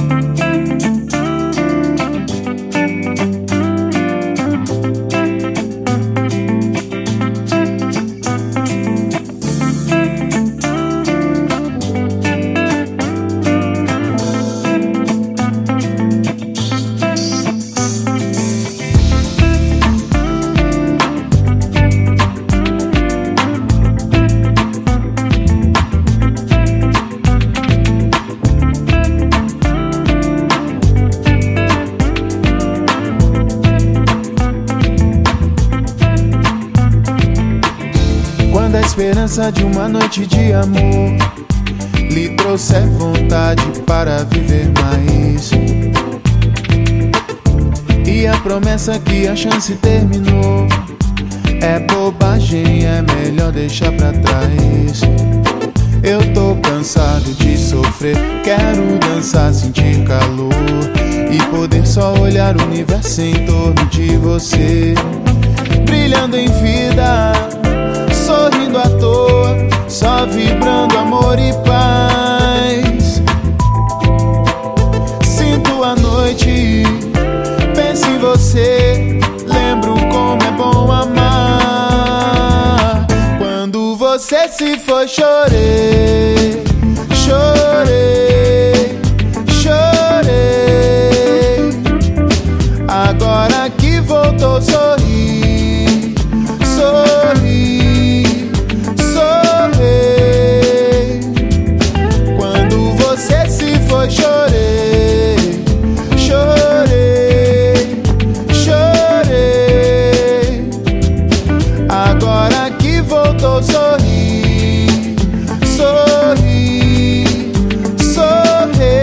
Quando a esperança de uma noite de amor lhe trouxer vontade para viver mais, e a promessa que a chance terminou é bobagem, é melhor deixar pra trás. Eu tô cansado de sofrer, quero dançar, sentir calor e poder só olhar o universo em torno de você, brilhando em vida, sorrindo à toa, só vibrando amor e paz. Sinto a noite, penso em você, lembro como é bom amar. Quando você se foi, chorei, chorei, chorei. Agora que voltou, sorri, sorri, sorri. Quando você se foi, chorei, chorei, chorei. Agora que voltou, sorri, sorri, sorri.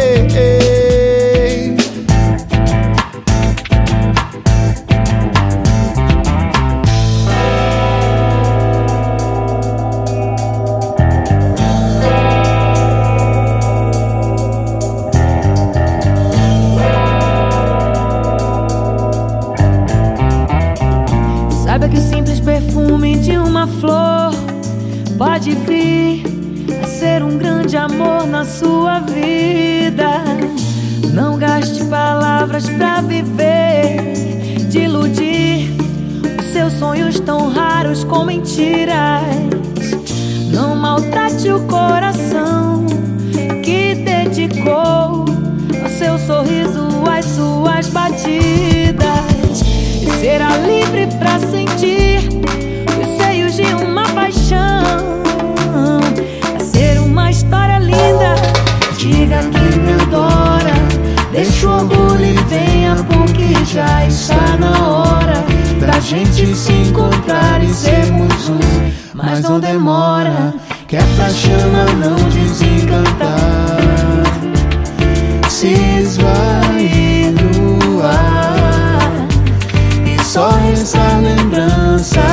Saiba que o simples perfume de uma flor pode vir a ser um grande amor na sua vida. Não gaste palavras pra viver, de iludir os seus sonhos tão raros com mentiras. Não maltrate o coração que dedicou ao seu sorriso, às suas batidas. E será livre pra sentir os seios de uma paixão. É ser uma história linda. Diga que me adora, deixa o orgulho e venha, porque já está na hora da gente se encontrar e sermos um. Mas não demora, que é pra chama não desencantar, se esvair no ar e só restar lembrança.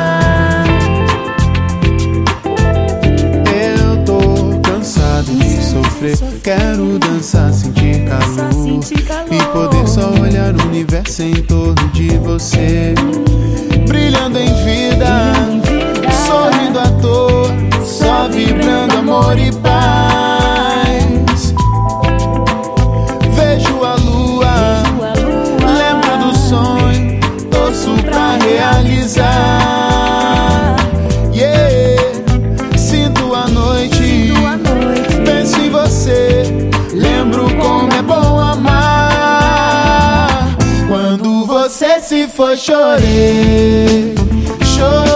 Eu tô cansado de sofrer, quero dançar, sentir calor e poder só olhar o universo em torno de você, brilhando em vida, sorrindo à toa, só vibrando amor e paz. Vejo a lua, lembro do sonho, torço pra realizar. Yeah. Sinto a noite, penso em você, lembro como é bom amar. Quando você se foi, chorei, chorei.